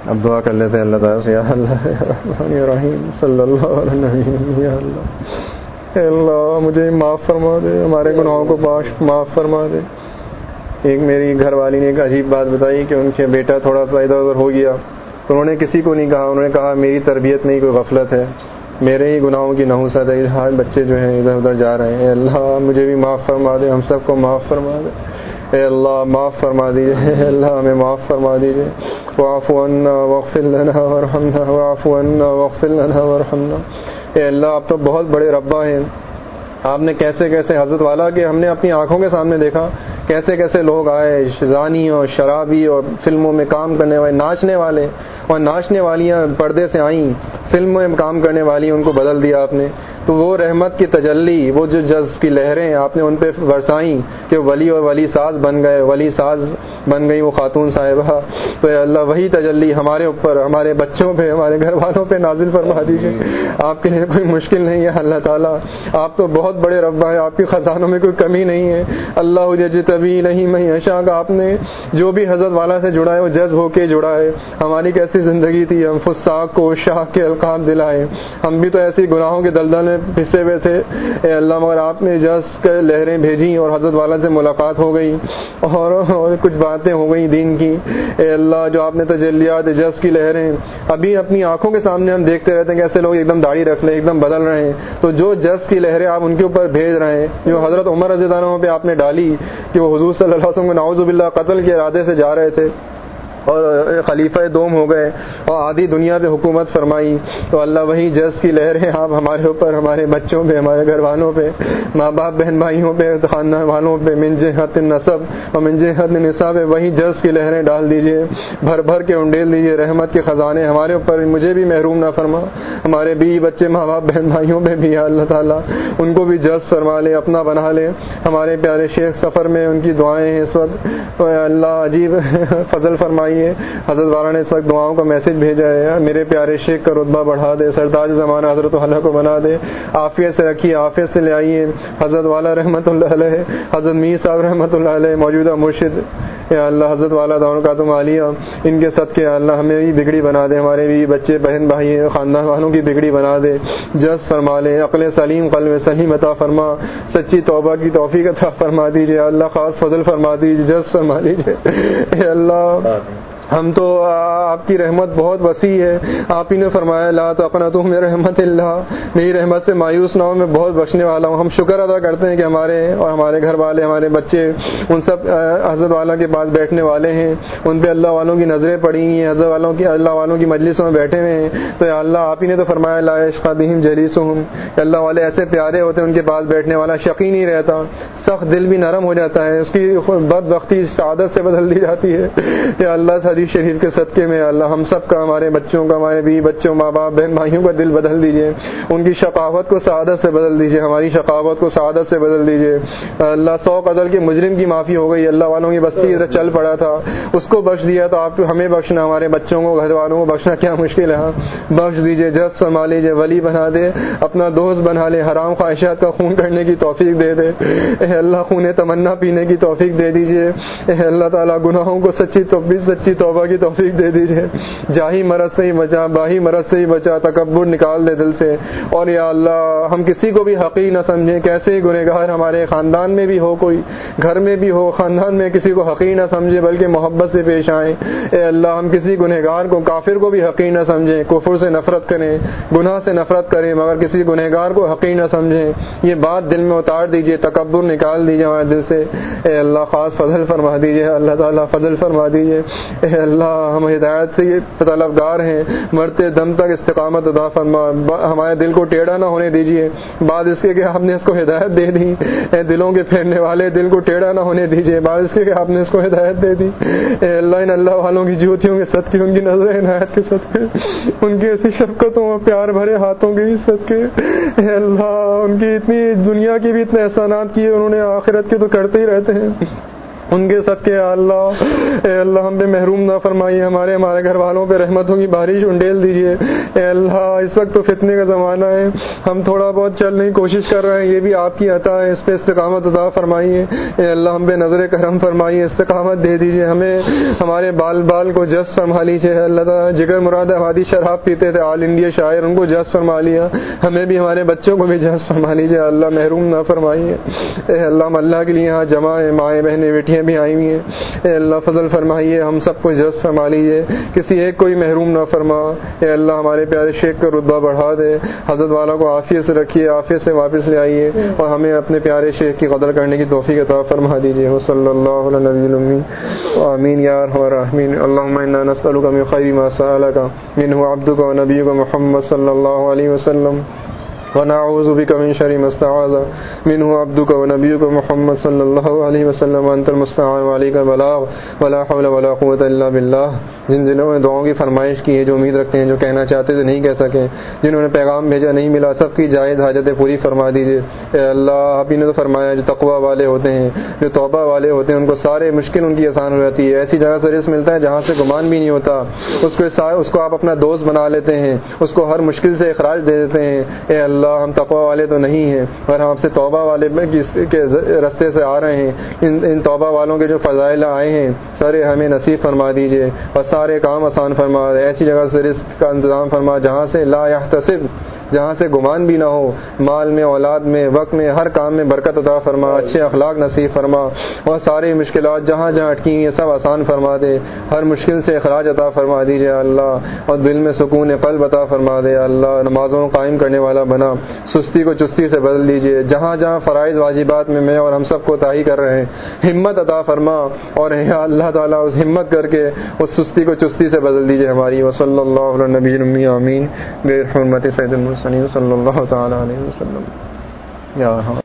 اب دعا کر لیتے ہیں اللہ تعالیٰ سے. یا اللہ الرحمن الرحیم صلی اللہ علیہ وسلم. یا اللہ اے اللہ مجھے معاف فرما دے, ہمارے گناہوں کو معاف فرما دے. ایک میری گھر والی نے ایک عجیب بات بتائی کہ ان کے بیٹا تھوڑا سا ادھر ادھر ہو گیا, تو انہوں نے کسی کو نہیں کہا. انہوں نے کہا میری تربیت میں ہی کوئی غفلت ہے, میرے ہی گناہوں کی نحوست ہے, ہر بچے جو ہیں ادھر ادھر جا رہے ہیں. اے اللہ مجھے بھی معاف فرما دے, ہم سب کو معاف فرما دے. اے اللہ معاف فرما دیجیے, اے اللہ ہمیں معاف فرما دیجیے. واعف عنا واغفر لنا وارحمنا, واعف عنا واغفر لنا وارحمنا. اے اللہ آپ تو بہت بڑے ربا ہیں. آپ نے کیسے کیسے حضرت والا کہ ہم نے اپنی آنکھوں کے سامنے دیکھا کیسے کیسے لوگ آئے, زانی اور شرابی اور فلموں میں کام کرنے والے, ناچنے والے اور ناچنے والیاں پردے سے آئیں, فلموں میں کام کرنے والی ان کو بدل دیا آپ نے. تو وہ رحمت کی تجلی, وہ جو جذب کی لہریں آپ نے ان پہ برسائیں کہ ولی اور ولی ساز بن گئے, ولی ساز بن گئی وہ خاتون صاحبہ. تو اے اللہ وہی تجلی ہمارے اوپر, ہمارے بچوں پہ, ہمارے گھر والوں پہ نازل فرما دیجیے. آپ کے لیے کوئی مشکل نہیں ہے اللہ تعالیٰ. آپ تو بہت بڑے رب ہیں, آپ کے خزانوں میں کوئی کمی نہیں ہے. اللہ یجتبی نہیں میں عشاء کا آپ نے جو بھی حضرت والا سے جڑا ہے وہ جذب ہو کے جڑا ہے. ہماری کیسی زندگی تھی, ہم فساق کو شاہ کے القاب دلائے, ہم بھی تو ایسی گناہوں کے دلدل میں پھنسے ہوئے تھے. اے اللہ مگر آپ نے جذب کے لہریں بھیجیں اور حضرت والا سے ملاقات ہو گئی اور کچھ باتیں ہو گئی دین کی. اے اللہ جو آپ نے تجلیات جذب کی لہریں ابھی اپنی آنکھوں کے سامنے ہم دیکھتے رہتے ہیں, کیسے لوگ ایک دم داڑھی رکھ لیں, ایک دم بدل رہے ہیں. تو جو جذب کی لہریں آپ ان کے اوپر بھیج رہے ہیں, جو حضرت عمر رضی اللہ عنہ پہ آپ نے ڈالی کہ وہ حضور صلی اللہ علیہ وسلم کو نعوذ باللہ قتل کے ارادے سے جا رہے تھے اور خلیفہ دوم ہو گئے اور آدھی دنیا پہ حکومت فرمائی. تو اللہ وہی جذب کی لہریں آپ ہمارے اوپر, ہمارے بچوں پہ, ہمارے گھر والوں پہ, ماں باپ بہن بھائیوں پہ, خاندان والوں پہ, من جہت نسب اور من جہت نسب پہ وہی جذب کی لہریں ڈال دیجیے, بھر بھر کے انڈیل دیجیے. رحمت کے خزانے ہمارے اوپر, مجھے بھی محروم نہ فرما, ہمارے بیوی بچے ماں باپ بہن بھائیوں پہ بھی اللہ تعالیٰ ان کو بھی جذب فرما لے, اپنا بنا لے. ہمارے پیارے شیخ سفر میں ان کی دعائیں ہیں اس وقت, اللہ عجیب فضل فرمائیے. حضرت والا نے اس وقت دعاؤں کا میسج بھیجا ہے, میرے پیارے شیخ کا رتبہ بڑھا دے, سرتاج زمانہ حضرت والا کو بنا دے, عافیت سے رکھیے, عافیت سے لے آئیے. حضرت والا رحمۃ اللہ علیہ, حضرت میر صاحب رحمۃ اللہ علیہ موجودہ مرشد, یا اللہ حضرت والا دعوت کا تم عالیہ, ان کے صدقے اللہ ہمیں بھی بگڑی بنا دے, ہمارے بھی بچے بہن بھائی خاندان والوں کی بگڑی بنا دے, جذب فرما لے, عقل سلیم قلب سلیم عطا فرما, سچی توبہ کی توفیق عطا فرما دیجیے. اللہ خاص فضل فرما دیجیے, جذب فرما لیجیے. اے اللہ ہم تو آپ کی رحمت بہت وسیع ہے, آپ ہی نے فرمایا لا تقنطوا من رحمت اللہ, میری رحمت سے مایوس نہ ہو, میں بہت بخشنے والا ہوں. ہم شکر ادا کرتے ہیں کہ ہمارے اور ہمارے گھر والے, ہمارے بچے ان سب حضرت والا کے پاس بیٹھنے والے ہیں, ان پہ اللہ والوں کی نظریں پڑی ہیں, حضرت والوں کی اللہ والوں کی مجلسوں میں بیٹھے ہوئے ہیں. تو یا اللہ آپ ہی نے تو فرمایا لا یشقی بہم جلیسہم, اللہ والے ایسے پیارے ہوتے ہیں ان کے پاس بیٹھنے والا شقی نہیں رہتا, سخت دل بھی نرم ہو جاتا ہے, اس کی بدبختی سعادت سے بدل دی جاتی ہے. یا اللہ شریف کے صدقے میں اللہ ہم سب کا, ہمارے بچوں کا, ہمارے بیوی بچوں, ماں باپ بہن بھائیوں کا دل بدل دیجیے, ان کی شقاوت کو سعادت سے بدل دیجیے, ہماری شقاوت کو سعادت سے بدل دیجیے. اللہ 100 قتل کے مجرم کی معافی ہو گئی, اللہ والوں کی بستی ادھر چل پڑا تھا, اس کو بخش دیا, تو آپ ہمیں بخشنا, ہمارے بچوں کو, گھر والوں کو بخشنا کیا مشکل ہے. بخش دیجیے, جذب فرما لیجیے, ولی بنا دے, اپنا دوست بنا لے, حرام خواہشات کا خون کرنے کی توفیق دے دے. اے اللہ خون تمنا پینے کی توفیق دے دیجیے. اے اللہ تعالیٰ گناہوں کو سچی توبہ کی توفیق دے دیجیے. جاہی مرض سے ہی بچا, باہی مرض سے ہی بچا, تکبر نکال دے دل سے. اور یا اللہ ہم کسی کو بھی حقیر نہ سمجھیں, کیسے ہی گنہگار ہمارے خاندان میں بھی ہو, کوئی گھر میں بھی ہو, خاندان میں کسی کو حقیر نہ سمجھے بلکہ محبت سے پیش آئیں. اے اللہ ہم کسی گنہگار کو, کافر کو بھی حقیر نہ سمجھیں, کفر سے نفرت کریں, گناہ سے نفرت کریں, مگر کسی گنہگار کو حقیر نہ سمجھیں. یہ بات دل میں اتار دیجیے, تکبر نکال دیجیے ہمارے دل سے. اے اللہ خاص فضل فرما دیجیے, اللہ تعالیٰ فضل فرما دیجیے. اے اللہ ہم ہدایت سے طلبگار ہیں, مرتے دم تک استقامت عطا فرما, ہمارے دل کو ٹیڑھا نہ ہونے دیجیے. بعد اس کے کہ آپ نے اس کو ہدایت دے دی, اے دلوں کے پھیرنے والے, دل کو ٹیڑھا نہ ہونے دیجیے. بعد اس کے کہ آپ نے اس کو ہدایت دے دی. اے اللہ ان اللہ والوں کی جوتیوں کے صدقے, ان کی نظر عنایت کے صدقے, ان کی ایسی شفقتوں اور پیار بھرے ہاتھوں کے صدقے, اے اللہ ان کی اتنی دنیا کی بھی اتنے احسانات کیے, انہوں نے آخرت کے تو کرتے ہی رہتے ہیں. ان کے صدقے یا اللہ اے اللہ ہم پہ محروم نہ فرمائیے، ہمارے گھر والوں پہ رحمتوں کی بارش انڈیل دیجیے اے اللہ۔ اس وقت تو فتنے کا زمانہ ہے، ہم تھوڑا بہت چلنے کی کوشش کر رہے ہیں، یہ بھی آپ کی عطا ہے، اس پہ استقامت عطا فرمائیے اے اللہ، ہم پہ نظر کرم فرمائیے، استقامت دے دیجیے ہمیں، ہمارے بال کو جذب فرما لیجیے اللہ تعالیٰ۔ جگر مراد آبادی شراب پیتے تھے، آل انڈیا شاعر، ان کو جذب فرما لیا، ہمیں بھی ہمارے بچوں کو بھی جذب فرما لیجیے اللہ، محروم نہ فرمائیے اے اللہ۔ ہم اللہ کے لیے یہاں جمع ہیں، مائیں بہنیں بیٹیاں بھی آئی ہوئی ہیں اے اللہ، فضل فرمائیے، ہم سب کو جذب فرما لیجیے، کسی ایک کو بھی محروم نہ فرما اے اللہ۔ ہمارے پیارے شیخ کا رتبہ بڑھا دے، حضرت والا کو عافیت سے رکھیے، عافیت سے واپس لے آئیے، اور ہمیں اپنے پیارے شیخ کی قدر کرنے کی توفیق عطا فرما دیجیے۔ صلی اللہ علی نبی الامی آمین یا ارحم الراحمین۔ اللهم انا نسألك من خير ما سألك منه عبدك ونبيك محمد صلى الله عليه وسلم، ونعوذ بك من شر ما استعاذ منه عبدك ونبيك محمد صلی اللہ علیہ وسلم، انت المستعان وعليك البلاغ ولا حول ولا قوة الا بالله۔ جن جنہوں نے دعاؤں کی فرمائش کی ہے، جو امید رکھتے ہیں، جو کہنا چاہتے تھے نہیں کہہ سکے، جنہوں نے پیغام بھیجا نہیں ملا، سب کی جائز حاجتیں پوری فرما دیجیے اے اللہ۔ آپ ہی نے تو فرمایا جو تقوی والے ہوتے ہیں، جو توبہ والے ہوتے ہیں، ان کو سارے مشکل ان کی آسان ہو جاتی ہے، ایسی جگہ سے رزق ملتا ہے جہاں سے گمان بھی نہیں ہوتا، اس کو آپ اپنا دوست بنا لیتے ہیں، اس کو ہر مشکل سے اخراج دے دیتے ہیں اے اللہ۔ ہم تقوی والے تو نہیں ہیں، اور ہم آپ سے توبہ والے کے رستے سے آ رہے ہیں، ان توبہ والوں کے جو فضائل آئے ہیں سارے ہمیں نصیب فرما دیجیے، اور سارے کام آسان فرما، ایسی جگہ سے رزق کا انتظام فرما جہاں سے لا یحتسب، جہاں سے گمان بھی نہ ہو، مال میں، اولاد میں، وقت میں، ہر کام میں برکت عطا فرما، اچھے اخلاق نصیب فرما، اور ساری مشکلات جہاں جہاں اٹکی ہیں سب آسان فرما دے، ہر مشکل سے اخراج عطا فرما دیجیے اللہ، اور دل میں سکون قلب عطا فرما دے اللہ۔ نمازوں کو قائم کرنے والا بنا، سستی کو چستی سے بدل دیجیے، جہاں جہاں فرائض واجبات میں اور ہم سب کو طاہی کر رہے ہیں ہمت عطا فرما، اور یا اللہ تعالیٰ اس ہمت کر کے اس سستی کو چستی سے بدل دیجیے ہماری۔ وصلی اللہ علی نبی الامی آمین بحرمت سید المرسلین صلی اللہ تعالیٰ علیہ وسلم یا